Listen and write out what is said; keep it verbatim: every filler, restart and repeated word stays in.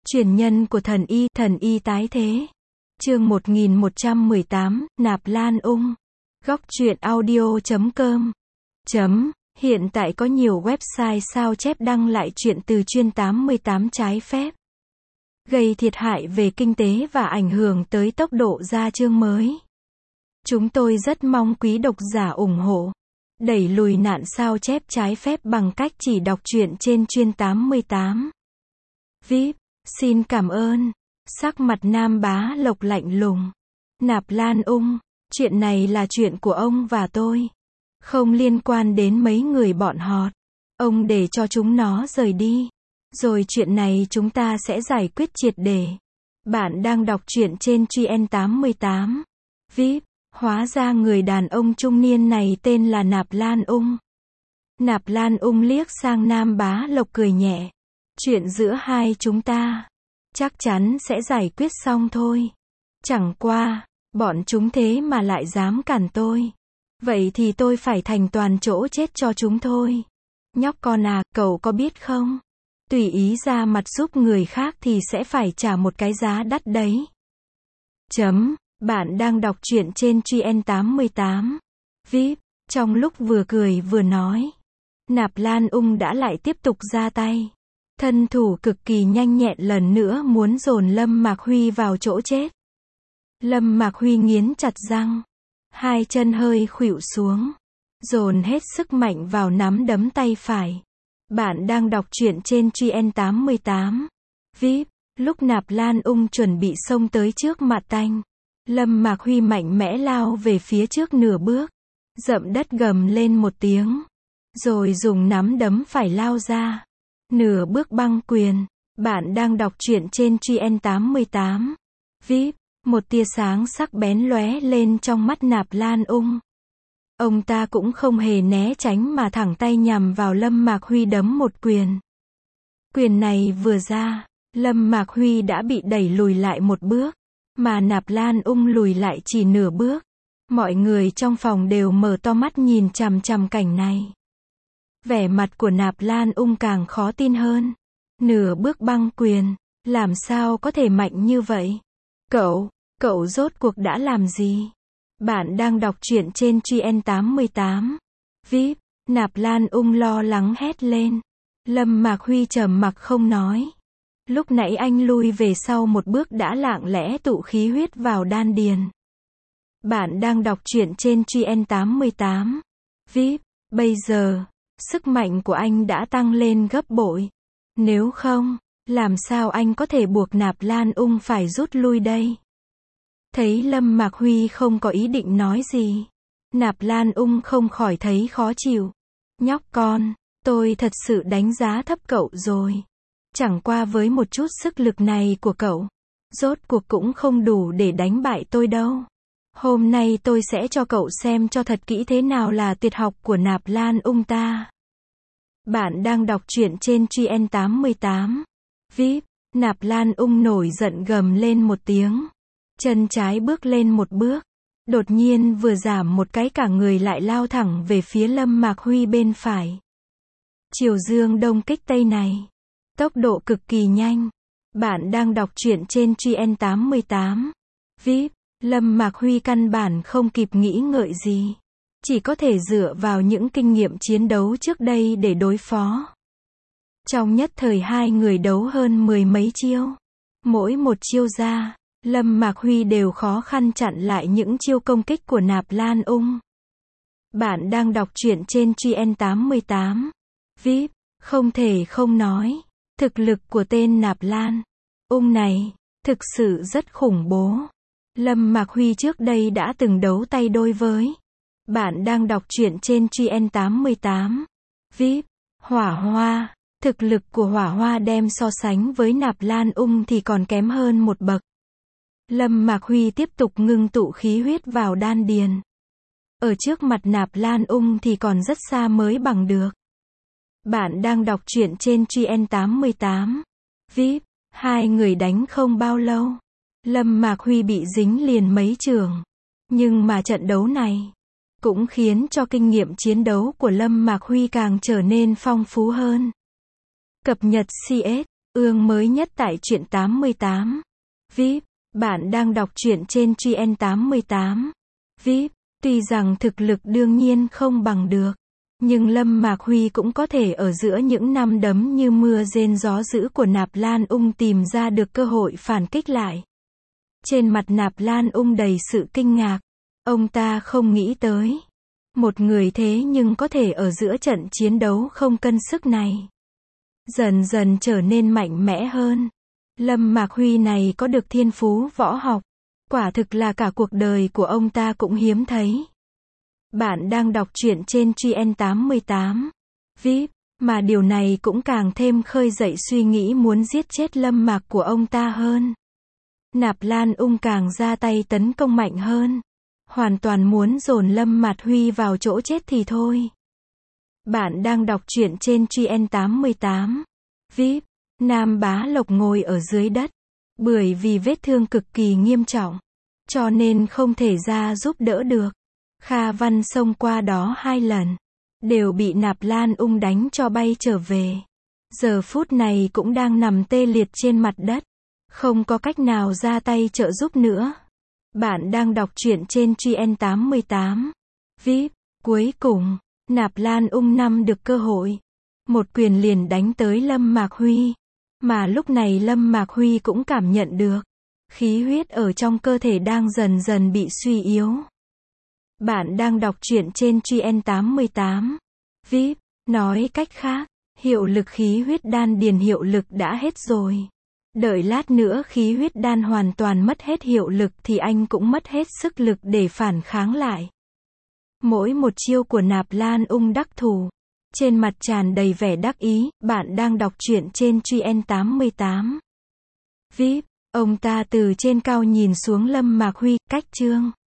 Truyền nhân của thần y, thần y tái thế. Chương một nghìn một trăm mười tám, Nạp Lan Ung. Góc truyện audio chấm com. Chấm. Hiện tại có nhiều website sao chép đăng lại chuyện từ chuyên tám mươi tám trái phép, gây thiệt hại về kinh tế và ảnh hưởng tới tốc độ ra chương mới. Chúng tôi rất mong quý độc giả ủng hộ, đẩy lùi nạn sao chép trái phép bằng cách chỉ đọc truyện trên chuyên tám mươi tám. vê i pê, xin cảm ơn. Sắc mặt Nam Bá Lộc lạnh lùng. Nạp Lan Ung, chuyện này là chuyện của ông và tôi, không liên quan đến mấy người bọn họ. Ông để cho chúng nó rời đi, rồi chuyện này chúng ta sẽ giải quyết triệt để. Bạn đang đọc truyện trên chuyên tám mươi tám. vê i pê, hóa ra người đàn ông trung niên này tên là Nạp Lan Ung. Nạp Lan Ung liếc sang Nam Bá Lộc cười nhẹ. Chuyện giữa hai chúng ta chắc chắn sẽ giải quyết xong thôi. Chẳng qua, bọn chúng thế mà lại dám cản tôi. Vậy thì tôi phải thành toàn chỗ chết cho chúng thôi. Nhóc con à, cậu có biết không? Tùy ý ra mặt giúp người khác thì sẽ phải trả một cái giá đắt đấy. Chấm. Bạn đang đọc truyện trên chuyên tám mươi tám. vê i pê, trong lúc vừa cười vừa nói, Nạp Lan Ung đã lại tiếp tục ra tay. Thân thủ cực kỳ nhanh nhẹn lần nữa muốn dồn Lâm Mạc Huy vào chỗ chết. Lâm Mạc Huy nghiến chặt răng, hai chân hơi khuỵu xuống, dồn hết sức mạnh vào nắm đấm tay phải. Bạn đang đọc truyện trên chuyên tám mươi tám. vê i pê, lúc Nạp Lan Ung chuẩn bị xông tới trước mặt anh, Lâm Mạc Huy mạnh mẽ lao về phía trước nửa bước, dậm đất gầm lên một tiếng, rồi dùng nắm đấm phải lao ra. Nửa bước băng quyền. Bạn đang đọc truyện trên chuyên tám mươi tám. vê i pê, một tia sáng sắc bén lóe lên trong mắt Nạp Lan Ung. Ông ta cũng không hề né tránh mà thẳng tay nhằm vào Lâm Mạc Huy đấm một quyền. Quyền này vừa ra, Lâm Mạc Huy đã bị đẩy lùi lại một bước, mà Nạp Lan Ung lùi lại chỉ nửa bước. Mọi người trong phòng đều mở to mắt nhìn chằm chằm cảnh này. Vẻ mặt của Nạp Lan Ung càng khó tin hơn. Nửa bước băng quyền, làm sao có thể mạnh như vậy? Cậu, cậu rốt cuộc đã làm gì? Bạn đang đọc truyện trên chuyên tám mươi tám. vê i pê, Nạp Lan Ung lo lắng hét lên. Lâm Mạc Huy trầm mặc không nói. Lúc nãy anh lui về sau một bước đã lặng lẽ tụ khí huyết vào đan điền. Bạn đang đọc truyện trên chuyên tám mươi tám. vê i pê, bây giờ, sức mạnh của anh đã tăng lên gấp bội. Nếu không, làm sao anh có thể buộc Nạp Lan Ung phải rút lui đây? Thấy Lâm Mạc Huy không có ý định nói gì, Nạp Lan Ung không khỏi thấy khó chịu. Nhóc con, tôi thật sự đánh giá thấp cậu rồi. Chẳng qua với một chút sức lực này của cậu, rốt cuộc cũng không đủ để đánh bại tôi đâu. Hôm nay tôi sẽ cho cậu xem cho thật kỹ thế nào là tuyệt học của Nạp Lan Ung ta. Bạn đang đọc truyện trên chuyên tám mươi tám. vê i pê, Nạp Lan Ung nổi giận gầm lên một tiếng. Chân trái bước lên một bước. Đột nhiên vừa giảm một cái cả người lại lao thẳng về phía Lâm Mạc Huy bên phải. Chiều dương đông kích tây này. Tốc độ cực kỳ nhanh. Bạn đang đọc truyện trên chuyên tám mươi tám. vê i pê, Lâm Mạc Huy căn bản không kịp nghĩ ngợi gì. Chỉ có thể dựa vào những kinh nghiệm chiến đấu trước đây để đối phó. Trong nhất thời hai người đấu hơn mười mấy chiêu. Mỗi một chiêu ra, Lâm Mạc Huy đều khó khăn chặn lại những chiêu công kích của Nạp Lan Ung. Bạn đang đọc truyện trên chuyên tám mươi tám. vê i pê, không thể không nói, thực lực của tên Nạp Lan Ung này, thực sự rất khủng bố. Lâm Mạc Huy trước đây đã từng đấu tay đôi với. Bạn đang đọc truyện trên chuyên tám mươi tám. vê i pê, Hỏa Hoa. Thực lực của Hỏa Hoa đem so sánh với Nạp Lan Ung thì còn kém hơn một bậc. Lâm Mạc Huy tiếp tục ngưng tụ khí huyết vào đan điền. Ở trước mặt Nạp Lan Ung thì còn rất xa mới bằng được. Bạn đang đọc truyện trên chuyên tám mươi tám. vê i pê, hai người đánh không bao lâu, Lâm Mạc Huy bị dính liền mấy chưởng. Nhưng mà trận đấu này cũng khiến cho kinh nghiệm chiến đấu của Lâm Mạc Huy càng trở nên phong phú hơn. Cập nhật xê ét ương mới nhất tại truyện tám mươi tám. vê i pê. Bạn đang đọc truyện trên truyện tám mươi tám. vê i pê. Tuy rằng thực lực đương nhiên không bằng được, nhưng Lâm Mạc Huy cũng có thể ở giữa những năm đấm như mưa rền gió dữ của Nạp Lan Ung tìm ra được cơ hội phản kích lại. Trên mặt Nạp Lan Ung đầy sự kinh ngạc. Ông ta không nghĩ tới. Một người thế nhưng có thể ở giữa trận chiến đấu không cân sức này. Dần dần trở nên mạnh mẽ hơn. Lâm Mạc Huy này có được thiên phú võ học. Quả thực là cả cuộc đời của ông ta cũng hiếm thấy. Bạn đang đọc truyện trên truyện tám mươi tám. vê i pê. Mà điều này cũng càng thêm khơi dậy suy nghĩ muốn giết chết Lâm Mạc của ông ta hơn. Nạp Lan Ung càng ra tay tấn công mạnh hơn. Hoàn toàn muốn dồn Lâm Mạc Huy vào chỗ chết thì thôi. Bạn đang đọc truyện trên truyện tám mươi tám. vê i pê. Nam Bá Lộc ngồi ở dưới đất. Bởi vì vết thương cực kỳ nghiêm trọng, cho nên không thể ra giúp đỡ được. Kha Văn xông qua đó hai lần, đều bị Nạp Lan Ung đánh cho bay trở về. Giờ phút này cũng đang nằm tê liệt trên mặt đất, không có cách nào ra tay trợ giúp nữa. Bạn đang đọc truyện trên truyện tám mươi tám. vê i pê. Cuối cùng, Nạp Lan Ung nắm được cơ hội. Một quyền liền đánh tới Lâm Mạc Huy. Mà lúc này Lâm Mạc Huy cũng cảm nhận được. Khí huyết ở trong cơ thể đang dần dần bị suy yếu. Bạn đang đọc truyện trên truyện tám mươi tám. vê i pê. Nói cách khác, hiệu lực khí huyết đan điền hiệu lực đã hết rồi. Đợi lát nữa khí huyết đan hoàn toàn mất hết hiệu lực thì anh cũng mất hết sức lực để phản kháng lại. Mỗi một chiêu của Nạp Lan Ung đắc thủ. Trên mặt tràn đầy vẻ đắc ý. Bạn đang đọc truyện trên truyện tám mươi tám. vê i pê. Ông ta từ trên cao nhìn xuống Lâm Mạc Huy, cách chương